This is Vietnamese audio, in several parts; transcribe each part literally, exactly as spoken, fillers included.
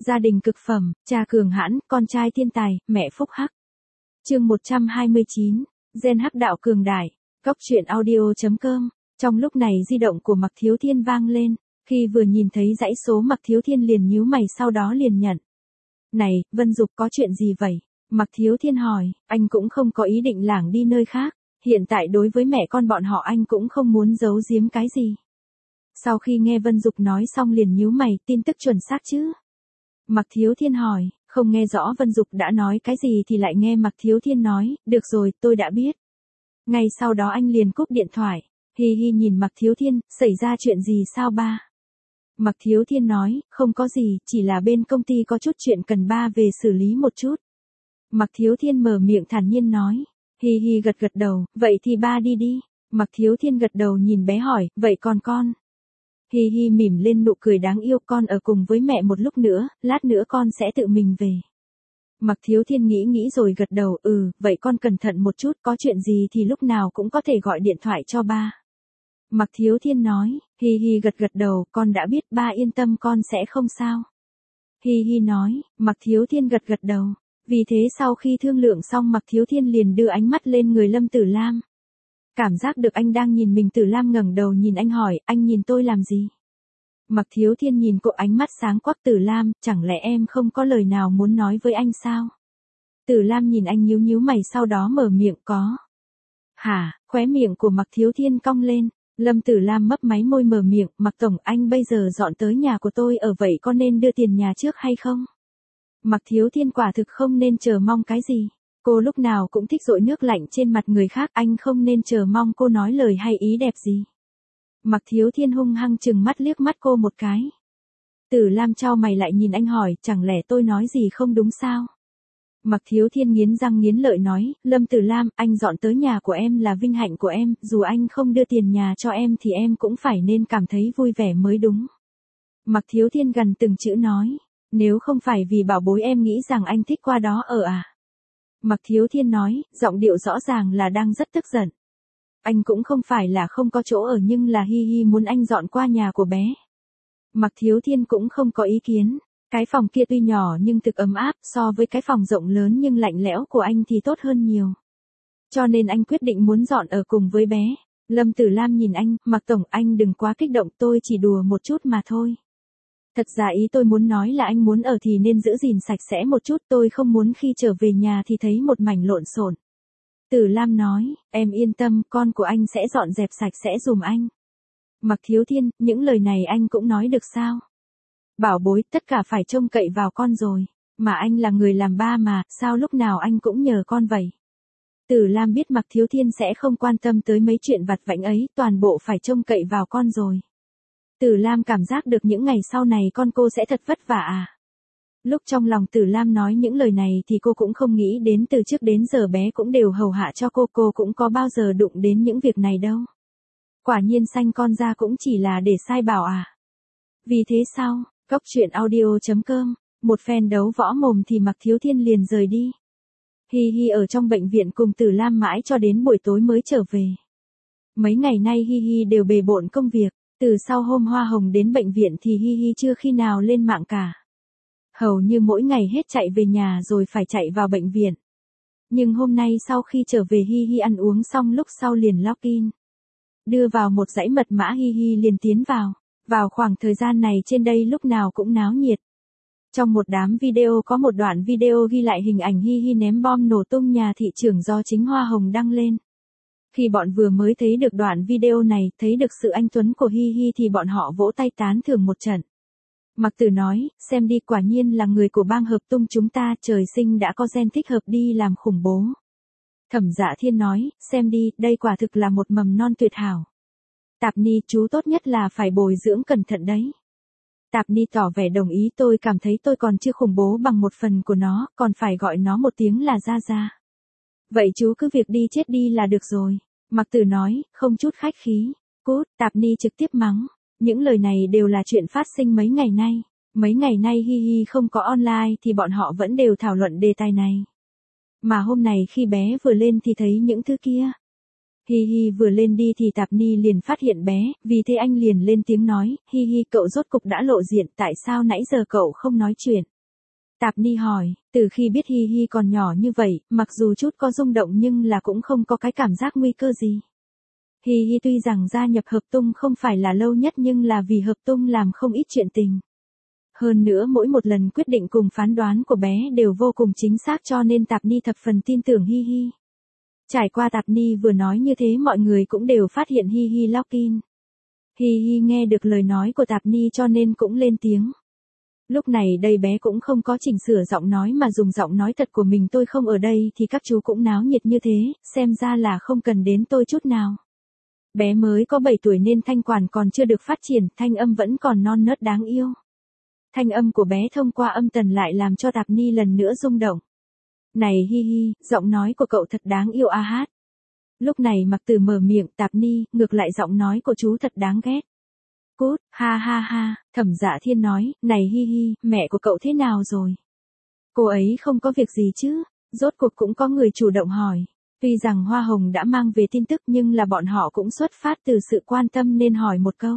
Gia đình cực phẩm, cha cường hãn, con trai thiên tài, mẹ phúc hắc. Chương một trăm hai mươi chín, gen hắc đạo cường đại. Cóc truyện audio.com. Trong lúc này di động của Mạc Thiếu Thiên vang lên, khi vừa nhìn thấy dãy số Mạc Thiếu Thiên liền nhíu mày sau đó liền nhận. Này, Vân Dục có chuyện gì vậy? Mạc Thiếu Thiên hỏi, anh cũng không có ý định lảng đi nơi khác, hiện tại đối với mẹ con bọn họ anh cũng không muốn giấu giếm cái gì. Sau khi nghe Vân Dục nói xong liền nhíu mày, tin tức chuẩn xác chứ? Mạc Thiếu Thiên hỏi, không nghe rõ Vân Dục đã nói cái gì thì lại nghe Mạc Thiếu Thiên nói, được rồi, tôi đã biết. Ngay sau đó anh liền cúp điện thoại, hi hi nhìn Mạc Thiếu Thiên, xảy ra chuyện gì sao ba? Mạc Thiếu Thiên nói, không có gì, chỉ là bên công ty có chút chuyện cần ba về xử lý một chút. Mạc Thiếu Thiên mở miệng thản nhiên nói, hi hi gật gật đầu, vậy thì ba đi đi. Mạc Thiếu Thiên gật đầu nhìn bé hỏi, vậy còn con? Hi hi mỉm lên nụ cười đáng yêu, con ở cùng với mẹ một lúc nữa, lát nữa con sẽ tự mình về. Mạc Thiếu Thiên nghĩ nghĩ rồi gật đầu, ừ, vậy con cẩn thận một chút, có chuyện gì thì lúc nào cũng có thể gọi điện thoại cho ba. Mạc Thiếu Thiên nói, hi hi gật gật đầu, con đã biết, ba yên tâm con sẽ không sao. Hi hi nói, Mạc Thiếu Thiên gật gật đầu. Vì thế sau khi thương lượng xong Mạc Thiếu Thiên liền đưa ánh mắt lên người Lâm Tử Lam. Cảm giác được anh đang nhìn mình, Tử Lam ngẩng đầu nhìn anh hỏi, anh nhìn tôi làm gì? Mạc Thiếu Thiên nhìn cô, ánh mắt sáng quắc, Tử Lam, chẳng lẽ em không có lời nào muốn nói với anh sao? Tử Lam nhìn anh nhíu nhíu mày sau đó mở miệng, có. Hả? Khóe miệng của Mạc Thiếu Thiên cong lên. Lâm Tử Lam mấp máy môi mở miệng, Mạc Tổng, anh bây giờ dọn tới nhà của tôi ở vậy có nên đưa tiền nhà trước hay không? Mạc Thiếu Thiên quả thực không nên chờ mong cái gì. Cô lúc nào cũng thích dội nước lạnh trên mặt người khác, anh không nên chờ mong cô nói lời hay ý đẹp gì. Mạc Thiếu Thiên hung hăng chừng mắt liếc mắt cô một cái. Tử Lam chau mày lại nhìn anh hỏi, chẳng lẽ tôi nói gì không đúng sao? Mạc Thiếu Thiên nghiến răng nghiến lợi nói, Lâm Tử Lam, anh dọn tới nhà của em là vinh hạnh của em, dù anh không đưa tiền nhà cho em thì em cũng phải nên cảm thấy vui vẻ mới đúng. Mạc Thiếu Thiên gần từng chữ nói, nếu không phải vì bảo bối em nghĩ rằng anh thích qua đó ở à? Mạc Thiếu Thiên nói, giọng điệu rõ ràng là đang rất tức giận. Anh cũng không phải là không có chỗ ở nhưng là hi hi muốn anh dọn qua nhà của bé. Mạc Thiếu Thiên cũng không có ý kiến. Cái phòng kia tuy nhỏ nhưng thực ấm áp, so với cái phòng rộng lớn nhưng lạnh lẽo của anh thì tốt hơn nhiều. Cho nên anh quyết định muốn dọn ở cùng với bé. Lâm Tử Lam nhìn anh, Mạc Tổng, anh đừng quá kích động, tôi chỉ đùa một chút mà thôi. Thật ra ý tôi muốn nói là anh muốn ở thì nên giữ gìn sạch sẽ một chút, tôi không muốn khi trở về nhà thì thấy một mảnh lộn xộn. Tử Lam nói, em yên tâm, con của anh sẽ dọn dẹp sạch sẽ giùm anh. Mạc Thiếu Thiên, những lời này anh cũng nói được sao? Bảo bối, tất cả phải trông cậy vào con rồi. Mà anh là người làm ba mà, sao lúc nào anh cũng nhờ con vậy? Tử Lam biết Mạc Thiếu Thiên sẽ không quan tâm tới mấy chuyện vặt vãnh ấy, toàn bộ phải trông cậy vào con rồi. Tử Lam cảm giác được những ngày sau này con cô sẽ thật vất vả à. Lúc trong lòng Tử Lam nói những lời này thì cô cũng không nghĩ đến từ trước đến giờ bé cũng đều hầu hạ cho cô, cô cũng có bao giờ đụng đến những việc này đâu. Quả nhiên sanh con ra cũng chỉ là để sai bảo à. Vì thế sao, Cóc truyện audio.com, một phen đấu võ mồm thì Mạc Thiếu Thiên liền rời đi. Hi hi ở trong bệnh viện cùng Tử Lam mãi cho đến buổi tối mới trở về. Mấy ngày nay hi hi đều bề bộn công việc. Từ sau hôm Hoa Hồng đến bệnh viện thì hi hi chưa khi nào lên mạng cả. Hầu như mỗi ngày hết chạy về nhà rồi phải chạy vào bệnh viện. Nhưng hôm nay sau khi trở về hi hi ăn uống xong lúc sau liền login. Đưa vào một dãy mật mã hi hi liền tiến vào. Vào khoảng thời gian này trên đây lúc nào cũng náo nhiệt. Trong một đám video có một đoạn video ghi lại hình ảnh hi hi ném bom nổ tung nhà thị trưởng do chính Hoa Hồng đăng lên. Khi bọn vừa mới thấy được đoạn video này, thấy được sự anh tuấn của hi hi thì bọn họ vỗ tay tán thưởng một trận. Mạc Tử nói, xem đi, quả nhiên là người của bang hợp tung chúng ta, trời sinh đã có gen thích hợp đi làm khủng bố. Thẩm Dạ Thiên nói, xem đi, đây quả thực là một mầm non tuyệt hảo. Tạp Ni, chú tốt nhất là phải bồi dưỡng cẩn thận đấy. Tạp Ni tỏ vẻ đồng ý, tôi cảm thấy tôi còn chưa khủng bố bằng một phần của nó, còn phải gọi nó một tiếng là Gia Gia. Vậy chú cứ việc đi chết đi là được rồi. Mạc Tử nói, không chút khách khí. Cút, Tạp Ni trực tiếp mắng. Những lời này đều là chuyện phát sinh mấy ngày nay. Mấy ngày nay hi hi không có online thì bọn họ vẫn đều thảo luận đề tài này. Mà hôm này khi bé vừa lên thì thấy những thứ kia. Hi hi vừa lên đi thì Tạp Ni liền phát hiện bé, vì thế anh liền lên tiếng nói, hi hi cậu rốt cục đã lộ diện, tại sao nãy giờ cậu không nói chuyện? Tạp Ni hỏi, từ khi biết Hi Hi còn nhỏ như vậy, mặc dù chút có rung động nhưng là cũng không có cái cảm giác nguy cơ gì. Hi Hi tuy rằng gia nhập hợp tung không phải là lâu nhất nhưng là vì hợp tung làm không ít chuyện tình. Hơn nữa mỗi một lần quyết định cùng phán đoán của bé đều vô cùng chính xác cho nên Tạp Ni thập phần tin tưởng Hi Hi. Trải qua Tạp Ni vừa nói như thế mọi người cũng đều phát hiện Hi Hi lock in. Hi Hi nghe được lời nói của Tạp Ni cho nên cũng lên tiếng. Lúc này đây bé cũng không có chỉnh sửa giọng nói mà dùng giọng nói thật của mình, tôi không ở đây thì các chú cũng náo nhiệt như thế, xem ra là không cần đến tôi chút nào. Bé mới có bảy tuổi nên thanh quản còn chưa được phát triển, thanh âm vẫn còn non nớt đáng yêu. Thanh âm của bé thông qua âm tần lại làm cho Tạp Ni lần nữa rung động. Này Hi Hi, giọng nói của cậu thật đáng yêu a hát. Lúc này Mặc Tử mở miệng, Tạp Ni, ngược lại giọng nói của chú thật đáng ghét. Cút, ha ha ha, Thẩm Dạ Thiên nói, này Hi Hi, mẹ của cậu thế nào rồi? Cô ấy không có việc gì chứ? Rốt cuộc cũng có người chủ động hỏi. Tuy rằng Hoa Hồng đã mang về tin tức nhưng là bọn họ cũng xuất phát từ sự quan tâm nên hỏi một câu.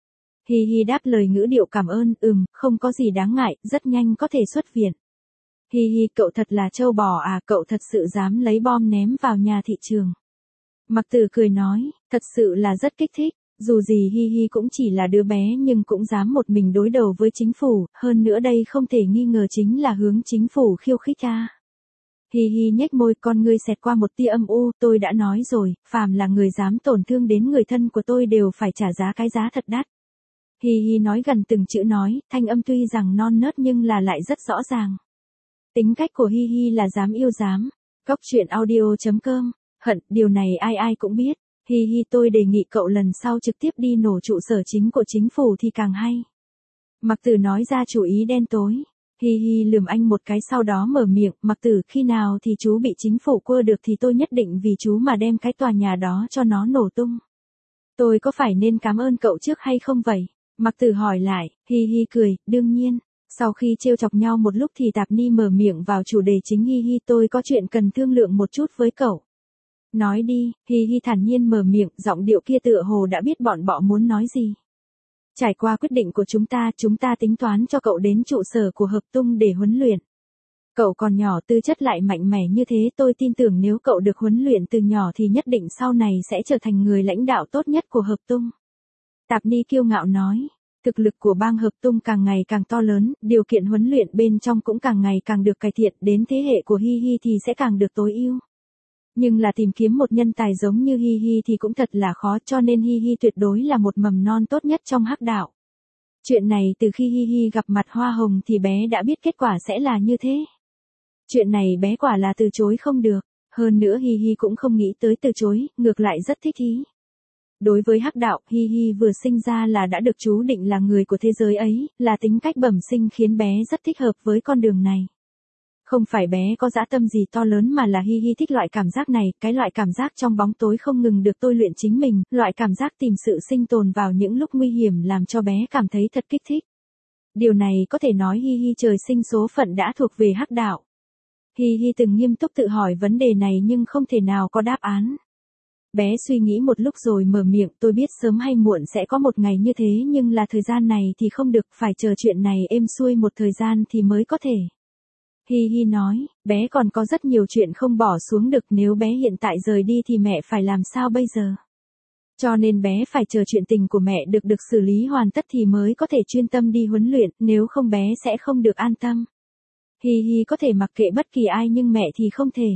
Hi Hi đáp lời ngữ điệu cảm ơn, ừm, không có gì đáng ngại, rất nhanh có thể xuất viện. Hi Hi, cậu thật là trâu bò à, cậu thật sự dám lấy bom ném vào nhà thị trường. Mặc Tử cười nói, thật sự là rất kích thích, dù gì Hi Hi cũng chỉ là đứa bé nhưng cũng dám một mình đối đầu với chính phủ, hơn nữa đây không thể nghi ngờ chính là hướng chính phủ khiêu khích cha. Hi Hi nhếch môi, con ngươi xẹt qua một tia âm u, tôi đã nói rồi, phàm là người dám tổn thương đến người thân của tôi đều phải trả giá cái giá thật đắt. Hi Hi nói gần từng chữ nói, thanh âm tuy rằng non nớt nhưng là lại rất rõ ràng. Tính cách của Hi Hi là dám yêu dám. Góc truyện audio chấm com, hận, điều này ai ai cũng biết. Hi Hi, tôi đề nghị cậu lần sau trực tiếp đi nổ trụ sở chính của chính phủ thì càng hay. Mặc Tử nói ra chủ ý đen tối. Hi Hi lườm anh một cái sau đó mở miệng, Mặc Tử, khi nào thì chú bị chính phủ cua được thì tôi nhất định vì chú mà đem cái tòa nhà đó cho nó nổ tung. Tôi có phải nên cảm ơn cậu trước hay không vậy? Mặc Tử hỏi lại. Hi Hi cười, đương nhiên. Sau khi trêu chọc nhau một lúc thì Tạp Ni mở miệng vào chủ đề chính. Hi Hi, tôi có chuyện cần thương lượng một chút với cậu. Nói đi. Hi Hi thản nhiên mở miệng, giọng điệu kia tựa hồ đã biết bọn bọ muốn nói gì. Trải qua quyết định của chúng ta, chúng ta tính toán cho cậu đến trụ sở của hợp tung để huấn luyện. Cậu còn nhỏ, tư chất lại mạnh mẽ như thế, tôi tin tưởng nếu cậu được huấn luyện từ nhỏ thì nhất định sau này sẽ trở thành người lãnh đạo tốt nhất của hợp tung. Tạp Ni kiêu ngạo nói, thực lực của bang hợp tung càng ngày càng to lớn, điều kiện huấn luyện bên trong cũng càng ngày càng được cải thiện, đến thế hệ của Hi Hi thì sẽ càng được tối ưu. Nhưng là tìm kiếm một nhân tài giống như Hi Hi thì cũng thật là khó, cho nên Hi Hi tuyệt đối là một mầm non tốt nhất trong hắc đạo. Chuyện này từ khi Hi Hi gặp mặt Hoa Hồng thì bé đã biết kết quả sẽ là như thế. Chuyện này bé quả là từ chối không được, hơn nữa Hi Hi cũng không nghĩ tới từ chối, ngược lại rất thích ý. Đối với hắc đạo, Hi Hi vừa sinh ra là đã được chú định là người của thế giới ấy, là tính cách bẩm sinh khiến bé rất thích hợp với con đường này. Không phải bé có dã tâm gì to lớn mà là Hi Hi thích loại cảm giác này, cái loại cảm giác trong bóng tối không ngừng được tôi luyện chính mình, loại cảm giác tìm sự sinh tồn vào những lúc nguy hiểm làm cho bé cảm thấy thật kích thích. Điều này có thể nói Hi Hi trời sinh số phận đã thuộc về hắc đạo. Hi Hi từng nghiêm túc tự hỏi vấn đề này nhưng không thể nào có đáp án. Bé suy nghĩ một lúc rồi mở miệng, tôi biết sớm hay muộn sẽ có một ngày như thế nhưng là thời gian này thì không được, phải chờ chuyện này êm xuôi một thời gian thì mới có thể. Hi Hi nói, bé còn có rất nhiều chuyện không bỏ xuống được, nếu bé hiện tại rời đi thì mẹ phải làm sao bây giờ? Cho nên bé phải chờ chuyện tình của mẹ được được xử lý hoàn tất thì mới có thể chuyên tâm đi huấn luyện, nếu không bé sẽ không được an tâm. Hi Hi có thể mặc kệ bất kỳ ai nhưng mẹ thì không thể.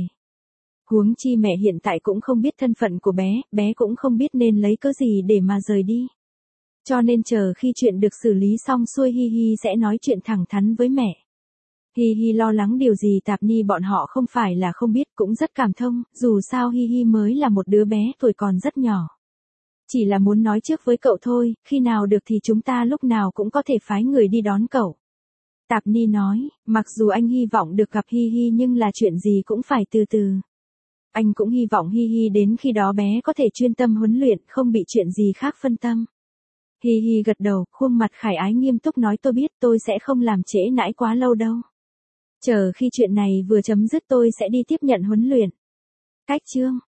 Huống chi mẹ hiện tại cũng không biết thân phận của bé, bé cũng không biết nên lấy cớ gì để mà rời đi. Cho nên chờ khi chuyện được xử lý xong xuôi Hi Hi sẽ nói chuyện thẳng thắn với mẹ. Hi Hi lo lắng điều gì Tạp Ni bọn họ không phải là không biết, cũng rất cảm thông, dù sao Hi Hi mới là một đứa bé tuổi còn rất nhỏ. Chỉ là muốn nói trước với cậu thôi, khi nào được thì chúng ta lúc nào cũng có thể phái người đi đón cậu. Tạp Ni nói, mặc dù anh hy vọng được gặp Hi Hi nhưng là chuyện gì cũng phải từ từ. Anh cũng hy vọng Hi Hi đến khi đó bé có thể chuyên tâm huấn luyện, không bị chuyện gì khác phân tâm. Hi Hi gật đầu, khuôn mặt khải ái nghiêm túc nói tôi biết, tôi sẽ không làm trễ nãi quá lâu đâu. Chờ khi chuyện này vừa chấm dứt tôi sẽ đi tiếp nhận huấn luyện. Cách chương